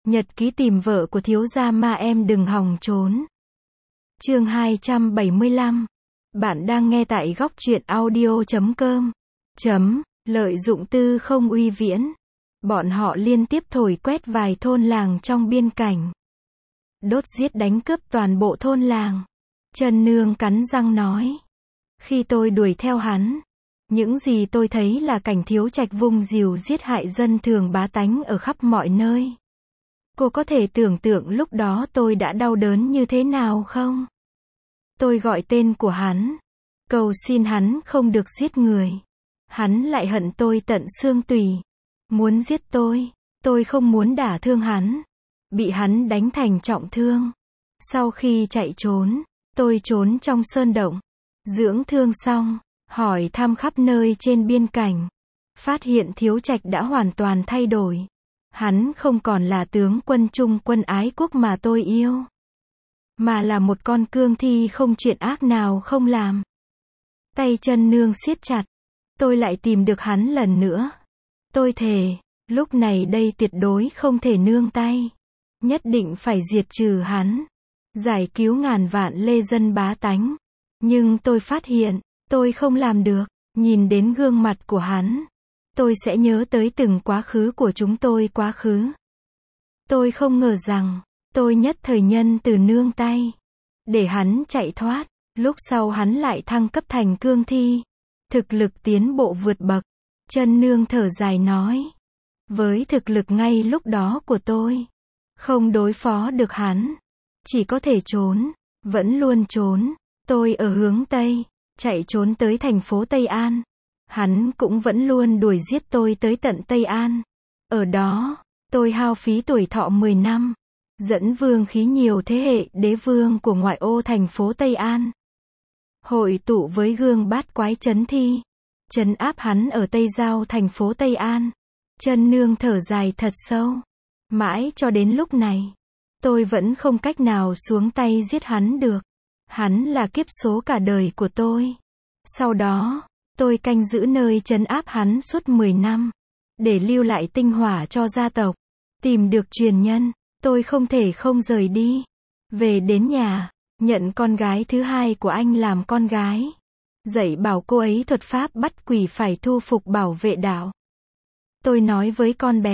Nhật ký tìm vợ của thiếu gia Ma em đừng hòng trốn. Chương 275. Bạn đang nghe tại góc truyện audio.com. Lợi dụng tư không uy viễn. Bọn họ liên tiếp thổi quét vài thôn làng trong biên cảnh. Đốt giết đánh cướp toàn bộ thôn làng. Trần Nương cắn răng nói. Khi tôi đuổi theo hắn, những gì tôi thấy là cảnh thiếu trạch vung rìu giết hại dân thường bá tánh ở khắp mọi nơi. Cô có thể tưởng tượng lúc đó tôi đã đau đớn như thế nào không? Tôi gọi tên của hắn, cầu xin hắn không được giết người. Hắn lại hận tôi tận xương tủy, muốn giết tôi không muốn đả thương hắn. Bị hắn đánh thành trọng thương. Sau khi chạy trốn, tôi trốn trong sơn động, dưỡng thương xong, hỏi thăm khắp nơi trên biên cảnh. Phát hiện thiếu trạch đã hoàn toàn thay đổi. Hắn không còn là tướng quân trung quân ái quốc mà tôi yêu, mà là một con cương thi không chuyện ác nào không làm. Tay Trần Nương siết chặt. Tôi lại tìm được hắn lần nữa. Tôi thề, lúc này đây tuyệt đối không thể nương tay. Nhất định phải diệt trừ hắn, giải cứu ngàn vạn lê dân bá tánh. Nhưng tôi phát hiện, tôi không làm được. Nhìn đến gương mặt của hắn, tôi sẽ nhớ tới từng quá khứ của chúng tôi quá khứ. Tôi không ngờ rằng, tôi nhất thời nhân từ nương tay, để hắn chạy thoát. Lúc sau hắn lại thăng cấp thành cương thi. Thực lực tiến bộ vượt bậc. Trần Nương thở dài nói. Với thực lực ngay lúc đó của tôi, không đối phó được hắn. Chỉ có thể trốn. Vẫn luôn trốn. Tôi ở hướng Tây, chạy trốn tới thành phố Tây An. Hắn cũng vẫn luôn đuổi giết tôi tới tận Tây An. Ở đó, tôi hao phí tuổi thọ 10 năm. Dẫn vương khí nhiều thế hệ đế vương của ngoại ô thành phố Tây An. Hội tụ với gương bát quái trấn thi. Trấn áp hắn ở Tây Giao thành phố Tây An. Trần Nương thở dài thật sâu. Mãi cho đến lúc này, tôi vẫn không cách nào xuống tay giết hắn được. Hắn là kiếp số cả đời của tôi. Sau đó, tôi canh giữ nơi trấn áp hắn suốt 10 năm. Để lưu lại tinh hỏa cho gia tộc. Tìm được truyền nhân, tôi không thể không rời đi. Về đến nhà, nhận con gái thứ hai của anh làm con gái. Dạy bảo cô ấy thuật pháp bắt quỷ phải thu phục bảo vệ đạo. Tôi nói với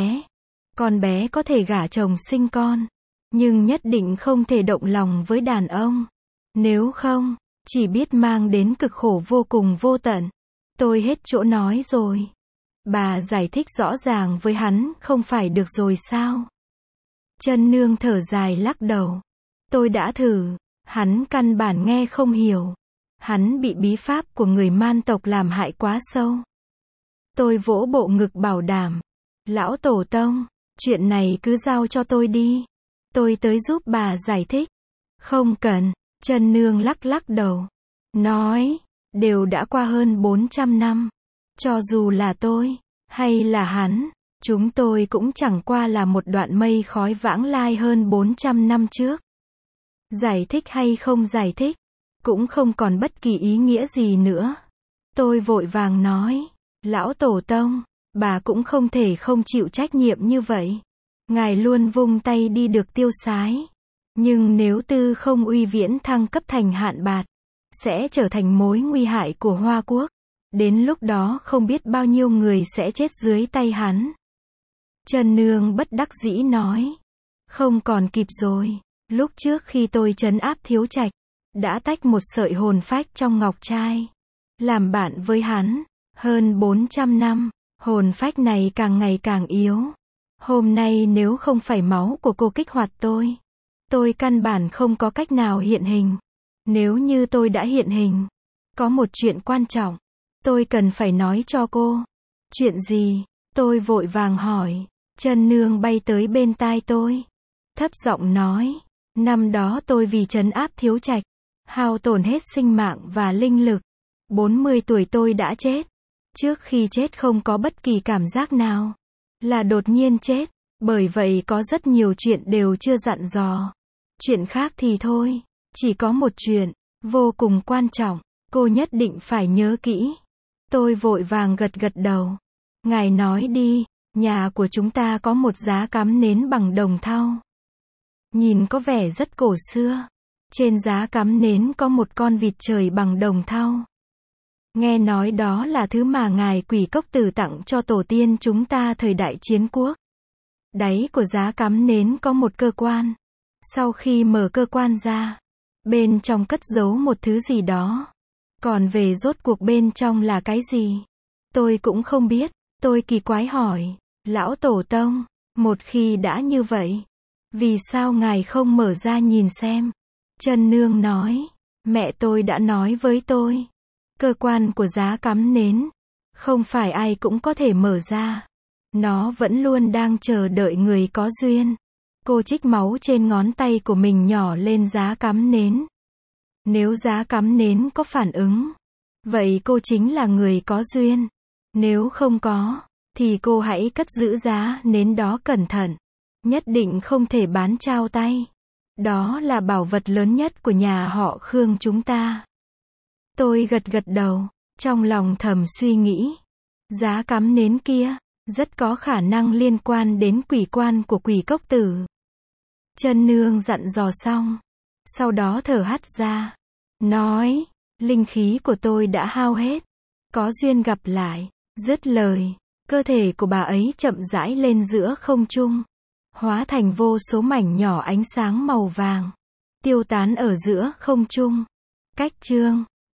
con bé có thể gả chồng sinh con, nhưng nhất định không thể động lòng với đàn ông. Nếu không, chỉ biết mang đến cực khổ vô cùng vô tận. Tôi hết chỗ nói rồi. Bà giải thích rõ ràng với hắn không phải được rồi sao? Trần Nương thở dài lắc đầu. Tôi đã thử, hắn căn bản nghe không hiểu. Hắn bị bí pháp của người Man tộc làm hại quá sâu. Tôi vỗ bộ ngực bảo đảm. Lão Tổ Tông, chuyện này cứ giao cho tôi đi. Tôi tới giúp bà giải thích. Không cần, Trần Nương lắc đầu. Nói, đều đã qua hơn 400 năm. Cho dù là tôi, hay là hắn, chúng tôi cũng chẳng qua là một đoạn mây khói vãng lai hơn 400 năm trước. Giải thích hay không giải thích, cũng không còn bất kỳ ý nghĩa gì nữa. Tôi vội vàng nói, Lão Tổ Tông, bà cũng không thể không chịu trách nhiệm như vậy. Ngài luôn vung tay đi được tiêu sái. Nhưng nếu tư không uy viễn thăng cấp thành hạn bạt, sẽ trở thành mối nguy hại của Hoa Quốc. Đến lúc đó không biết bao nhiêu người sẽ chết dưới tay hắn. Trần Nương bất đắc dĩ nói. Không còn kịp rồi. Lúc trước khi tôi trấn áp thiếu trạch, đã tách một sợi hồn phách trong ngọc trai. Làm bạn với hắn, hơn 400 năm, hồn phách này càng ngày càng yếu. Hôm nay nếu không phải máu của cô kích hoạt tôi căn bản không có cách nào hiện hình. Nếu như tôi đã hiện hình, có một chuyện quan trọng, tôi cần phải nói cho cô. Chuyện gì? Tôi vội vàng hỏi. Trần Nương bay tới bên tai tôi. Thấp giọng nói. Năm đó tôi vì trấn áp thiếu trạch, hao tổn hết sinh mạng và linh lực. 40 tuổi tôi đã chết. Trước khi chết không có bất kỳ cảm giác nào. Là đột nhiên chết. Bởi vậy có rất nhiều chuyện đều chưa dặn dò. Chuyện khác thì thôi. Chỉ có một chuyện, vô cùng quan trọng, cô nhất định phải nhớ kỹ. Tôi vội vàng gật đầu. Ngài nói đi, Nhà của chúng ta có một giá cắm nến bằng đồng thau. Nhìn có vẻ rất cổ xưa. Trên giá cắm nến có một con vịt trời bằng đồng thau. Nghe nói đó là thứ mà ngài Quỷ Cốc Tử tặng cho tổ tiên chúng ta thời đại chiến quốc. Đáy của giá cắm nến có một cơ quan. Sau khi mở cơ quan ra, bên trong cất giấu một thứ gì đó. Còn về rốt cuộc bên trong là cái gì? Tôi cũng không biết. Tôi kỳ quái hỏi. Lão Tổ Tông, một khi đã như vậy, vì sao ngài không mở ra nhìn xem? Chân Nương nói. Mẹ tôi đã nói với tôi. Cơ quan của giá cắm nến, không phải ai cũng có thể mở ra. Nó vẫn luôn đang chờ đợi người có duyên. Cô trích máu trên ngón tay của mình nhỏ lên giá cắm nến. Nếu giá cắm nến có phản ứng, vậy cô chính là người có duyên. Nếu không có, thì cô hãy cất giữ giá nến đó cẩn thận. Nhất định không thể bán trao tay. Đó là bảo vật lớn nhất của nhà họ Khương chúng ta. Tôi gật gật đầu, trong lòng thầm suy nghĩ. Giá cắm nến kia, rất có khả năng liên quan đến quỷ quan của Quỷ Cốc Tử. Chân Nương dặn dò xong, sau đó thở hắt ra, nói, linh khí của tôi đã hao hết, có duyên gặp lại. Dứt lời, cơ thể của bà ấy chậm rãi lên giữa không trung, hóa thành vô số mảnh nhỏ ánh sáng màu vàng, tiêu tán ở giữa không trung. Cách chương